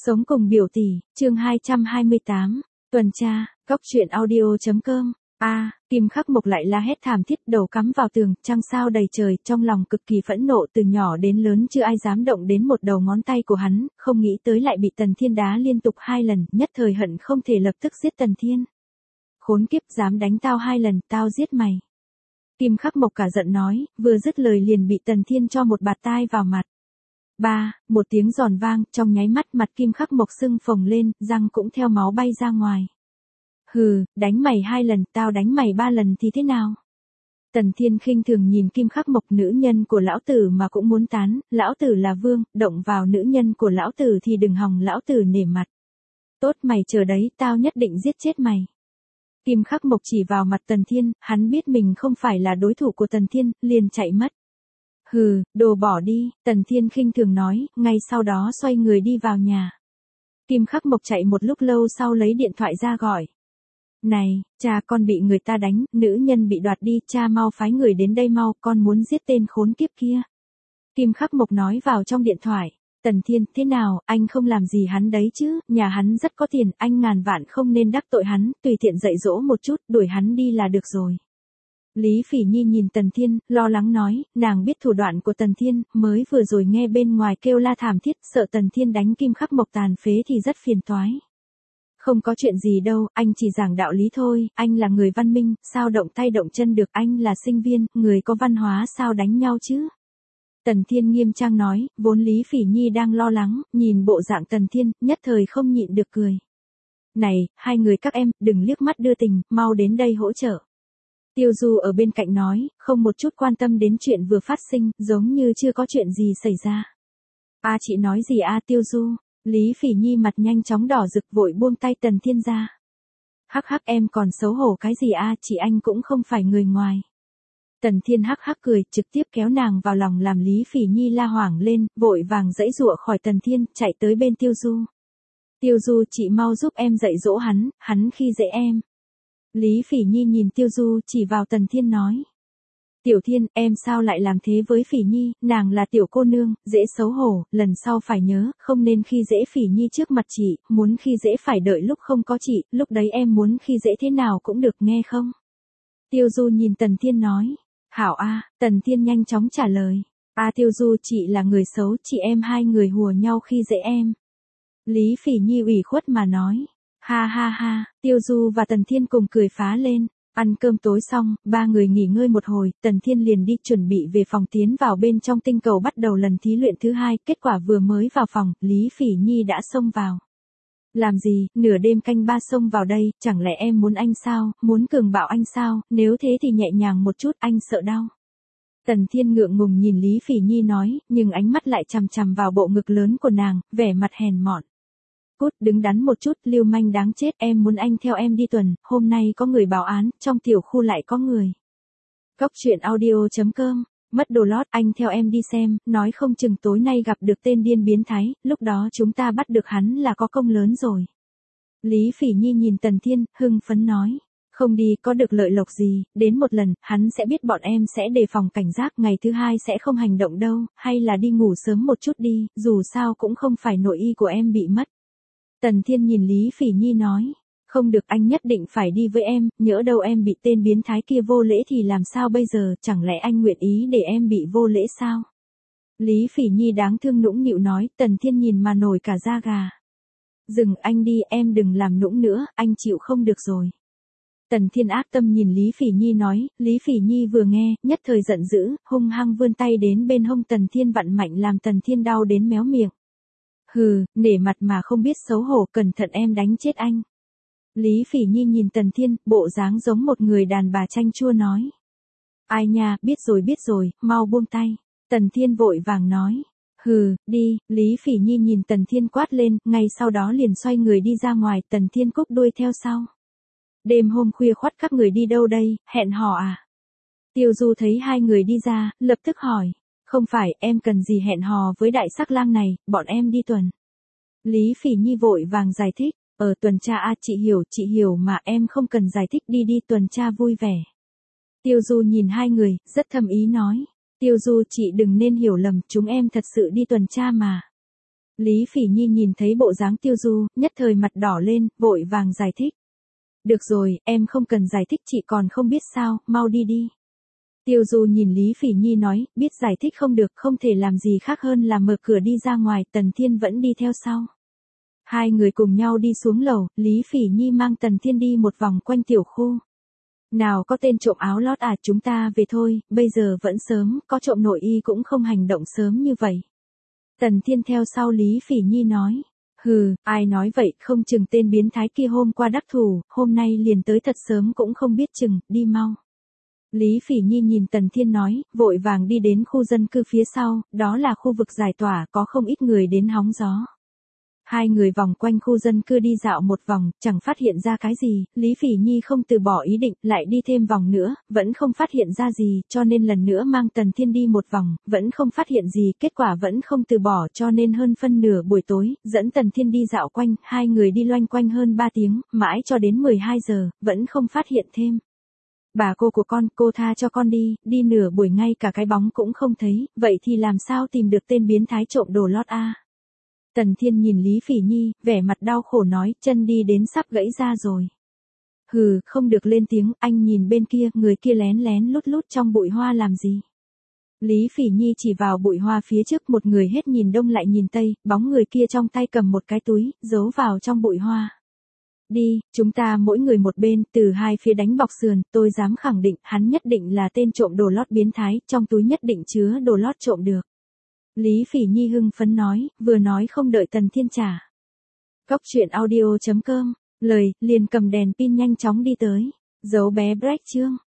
Sống cùng biểu tỷ, chương 228, tuần tra, góc truyện audio.com. Kim Khắc Mộc lại la hét thảm thiết, đầu cắm vào tường, trăng sao đầy trời, trong lòng cực kỳ phẫn nộ, từ nhỏ đến lớn chưa ai dám động đến một đầu ngón tay của hắn, không nghĩ tới lại bị Tần Thiên đá liên tục 2 lần, nhất thời hận không thể lập tức giết Tần Thiên. Khốn kiếp, dám đánh tao 2 lần, tao giết mày. Kim Khắc Mộc cả giận nói, vừa dứt lời liền bị Tần Thiên cho một bạt tai vào mặt. Một tiếng giòn vang, trong nháy mắt mặt Kim Khắc Mộc sưng phồng lên, răng cũng theo máu bay ra ngoài. Hừ, đánh mày 2 lần, tao đánh mày 3 lần thì thế nào? Tần Thiên khinh thường nhìn Kim Khắc Mộc, nữ nhân của lão tử mà cũng muốn tán, lão tử là vương, động vào nữ nhân của lão tử thì đừng hòng lão tử nể mặt. Tốt, mày chờ đấy, tao nhất định giết chết mày. Kim Khắc Mộc chỉ vào mặt Tần Thiên, hắn biết mình không phải là đối thủ của Tần Thiên, liền chạy mất. Hừ, đồ bỏ đi, Tần Thiên khinh thường nói, ngay sau đó xoay người đi vào nhà. Kim Khắc Mộc chạy một lúc lâu sau lấy điện thoại ra gọi. Này, cha, con bị người ta đánh, nữ nhân bị đoạt đi, cha mau phái người đến đây mau, con muốn giết tên khốn kiếp kia. Kim Khắc Mộc nói vào trong điện thoại. Tần Thiên, thế nào, anh không làm gì hắn đấy chứ, nhà hắn rất có tiền, anh ngàn vạn không nên đắc tội hắn, tùy tiện dạy dỗ một chút, đuổi hắn đi là được rồi. Lý Phỉ Nhi nhìn Tần Thiên, lo lắng nói, nàng biết thủ đoạn của Tần Thiên, mới vừa rồi nghe bên ngoài kêu la thảm thiết, sợ Tần Thiên đánh Kim Khắc Mộc tàn phế thì rất phiền toái. Không có chuyện gì đâu, anh chỉ giảng đạo lý thôi, anh là người văn minh, sao động tay động chân được, anh là sinh viên, người có văn hóa sao đánh nhau chứ? Tần Thiên nghiêm trang nói, vốn Lý Phỉ Nhi đang lo lắng, nhìn bộ dạng Tần Thiên, nhất thời không nhịn được cười. Này, hai người các em, đừng liếc mắt đưa tình, mau đến đây hỗ trợ. Tiêu Du ở bên cạnh nói, không một chút quan tâm đến chuyện vừa phát sinh, giống như chưa có chuyện gì xảy ra. Chị nói gì Tiêu Du? Lý Phỉ Nhi mặt nhanh chóng đỏ rực, vội buông tay Tần Thiên ra. Hắc hắc, em còn xấu hổ cái gì chị anh cũng không phải người ngoài. Tần Thiên hắc hắc cười, trực tiếp kéo nàng vào lòng làm Lý Phỉ Nhi la hoảng lên, vội vàng giãy giụa khỏi Tần Thiên, chạy tới bên Tiêu Du. Tiêu Du, chị mau giúp em dạy dỗ hắn khi dễ em. Lý Phỉ Nhi nhìn Tiêu Du chỉ vào Tần Thiên nói. Tiểu Thiên, em sao lại làm thế với Phỉ Nhi, nàng là tiểu cô nương, dễ xấu hổ, lần sau phải nhớ, không nên khi dễ Phỉ Nhi trước mặt chị, muốn khi dễ phải đợi lúc không có chị, lúc đấy em muốn khi dễ thế nào cũng được, nghe không? Tiêu Du nhìn Tần Thiên nói. Hảo Tần Thiên nhanh chóng trả lời. Tiêu Du, chị là người xấu, chị em hai người hùa nhau khi dễ em. Lý Phỉ Nhi ủy khuất mà nói. Ha ha ha, Tiêu Du và Tần Thiên cùng cười phá lên. Ăn cơm tối xong, ba người nghỉ ngơi một hồi, Tần Thiên liền đi chuẩn bị về phòng tiến vào bên trong tinh cầu bắt đầu lần thí luyện thứ 2, kết quả vừa mới vào phòng, Lý Phỉ Nhi đã xông vào. Làm gì, nửa đêm canh 3 xông vào đây, chẳng lẽ em muốn anh sao, muốn cường bạo anh sao, nếu thế thì nhẹ nhàng một chút, anh sợ đau. Tần Thiên ngượng ngùng nhìn Lý Phỉ Nhi nói, nhưng ánh mắt lại chằm chằm vào bộ ngực lớn của nàng, vẻ mặt hèn mọn. Cút, đứng đắn một chút, lưu manh đáng chết, em muốn anh theo em đi tuần, hôm nay có người báo án, trong tiểu khu lại có người. Góc truyện audio.com, mất đồ lót, anh theo em đi xem, nói không chừng tối nay gặp được tên điên biến thái, lúc đó chúng ta bắt được hắn là có công lớn rồi. Lý Phỉ Nhi nhìn Tần Thiên, hưng phấn nói. Không đi có được lợi lộc gì, đến một lần, hắn sẽ biết bọn em sẽ đề phòng cảnh giác, ngày thứ 2 sẽ không hành động đâu, hay là đi ngủ sớm một chút đi, dù sao cũng không phải nội y của em bị mất. Tần Thiên nhìn Lý Phỉ Nhi nói, không được, anh nhất định phải đi với em, nhỡ đâu em bị tên biến thái kia vô lễ thì làm sao bây giờ, chẳng lẽ anh nguyện ý để em bị vô lễ sao? Lý Phỉ Nhi đáng thương nũng nịu nói, Tần Thiên nhìn mà nổi cả da gà. Dừng, anh đi, em đừng làm nũng nữa, anh chịu không được rồi. Tần Thiên ác tâm nhìn Lý Phỉ Nhi nói, Lý Phỉ Nhi vừa nghe, nhất thời giận dữ, hung hăng vươn tay đến bên hông Tần Thiên vặn mạnh làm Tần Thiên đau đến méo miệng. Hừ, nể mặt mà không biết xấu hổ, cẩn thận em đánh chết anh. Lý Phỉ Nhi nhìn Tần Thiên, bộ dáng giống một người đàn bà chanh chua nói. Ai nha, biết rồi, mau buông tay. Tần Thiên vội vàng nói. Hừ, đi, Lý Phỉ Nhi nhìn Tần Thiên quát lên, ngay sau đó liền xoay người đi ra ngoài, Tần Thiên cúp đuôi theo sau. Đêm hôm khuya khoắt các người đi đâu đây, hẹn hò Tiêu Du thấy hai người đi ra, lập tức hỏi. Không phải, em cần gì hẹn hò với đại sắc lang này, bọn em đi tuần. Lý Phỉ Nhi vội vàng giải thích, tuần tra chị hiểu mà, em không cần giải thích, đi tuần tra vui vẻ. Tiêu Du nhìn hai người, rất thâm ý nói, Tiêu Du chị đừng nên hiểu lầm, chúng em thật sự đi tuần tra mà. Lý Phỉ Nhi nhìn thấy bộ dáng Tiêu Du, nhất thời mặt đỏ lên, vội vàng giải thích. Được rồi, em không cần giải thích, chị còn không biết sao, mau đi đi. Tiêu Du nhìn Lý Phỉ Nhi nói, biết giải thích không được, không thể làm gì khác hơn là mở cửa đi ra ngoài, Tần Thiên vẫn đi theo sau. Hai người cùng nhau đi xuống lầu, Lý Phỉ Nhi mang Tần Thiên đi một vòng quanh tiểu khu. Nào có tên trộm áo lót à, chúng ta về thôi, bây giờ vẫn sớm, có trộm nội y cũng không hành động sớm như vậy. Tần Thiên theo sau Lý Phỉ Nhi nói. Hừ, ai nói vậy, không chừng tên biến thái kia hôm qua đắc thủ, hôm nay liền tới thật sớm cũng không biết chừng, đi mau. Lý Phỉ Nhi nhìn Tần Thiên nói, vội vàng đi đến khu dân cư phía sau, đó là khu vực giải tỏa, có không ít người đến hóng gió. Hai người vòng quanh khu dân cư đi dạo một vòng, chẳng phát hiện ra cái gì, Lý Phỉ Nhi không từ bỏ ý định, lại đi thêm vòng nữa, vẫn không phát hiện ra gì, cho nên lần nữa mang Tần Thiên đi một vòng, vẫn không phát hiện gì, kết quả vẫn không từ bỏ, cho nên hơn phân nửa buổi tối, dẫn Tần Thiên đi dạo quanh, hai người đi loanh quanh hơn 3 tiếng, mãi cho đến 12 giờ, vẫn không phát hiện thêm. Bà cô của con, cô tha cho con đi nửa buổi ngay cả cái bóng cũng không thấy, vậy thì làm sao tìm được tên biến thái trộm đồ lót a? Tần Thiên nhìn Lý Phỉ Nhi, vẻ mặt đau khổ nói, chân đi đến sắp gãy ra rồi. Hừ, không được lên tiếng, anh nhìn bên kia, người kia lén lén lút lút trong bụi hoa làm gì? Lý Phỉ Nhi chỉ vào bụi hoa phía trước, một người hết nhìn đông lại nhìn tây, bóng người kia trong tay cầm một cái túi, giấu vào trong bụi hoa. Đi, chúng ta mỗi người một bên, từ hai phía đánh bọc sườn, tôi dám khẳng định, hắn nhất định là tên trộm đồ lót biến thái, trong túi nhất định chứa đồ lót trộm được. Lý Phỉ Nhi hưng phấn nói, vừa nói không đợi Tần Thiên trả. Cóc truyện audio.com, lời, liền cầm đèn pin nhanh chóng đi tới. Dấu bé break chương.